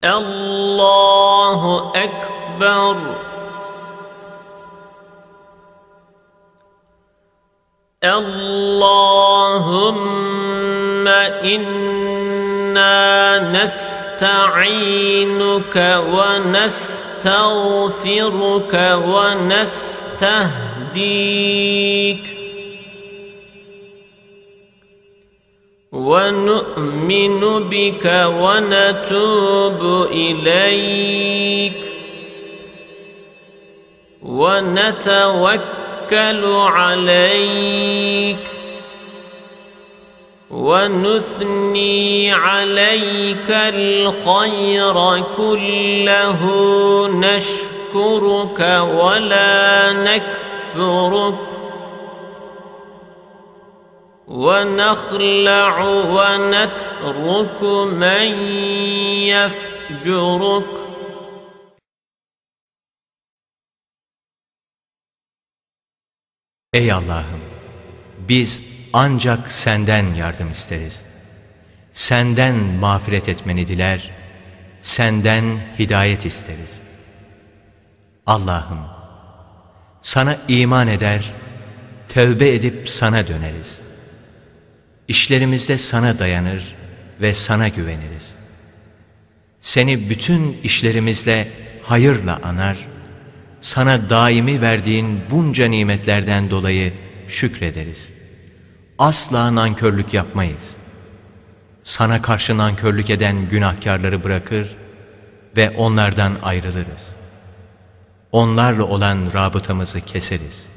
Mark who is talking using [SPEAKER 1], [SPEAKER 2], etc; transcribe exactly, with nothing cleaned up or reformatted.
[SPEAKER 1] Allahu Ekber. Allahümme inna nesta'inuke ve nestağfiruke ve nestehdik ve nu'minu bike ve netubu ileyk ve netevekkelu aleyk وَنُثْنِي عَلَيْكَ الْخَيْرَ كُلَّهُ نَشْكُرُكَ وَلَا نَكْفُرُكَ وَنَخْلَعُ وَنَتْرُكُ مَنْ يَفْجُرُكَ.
[SPEAKER 2] Ey Allah'ım! Biz ancak senden yardım isteriz. Senden mağfiret etmeni diler, senden hidayet isteriz. Allah'ım, sana iman eder, tövbe edip sana döneriz. İşlerimizde sana dayanır ve sana güveniriz. Seni bütün işlerimizle hayırla anar, sana daimi verdiğin bunca nimetlerden dolayı şükrederiz. Asla nankörlük yapmayız. Sana karşı nankörlük eden günahkarları bırakır ve onlardan ayrılırız. Onlarla olan rabıtamızı keseriz.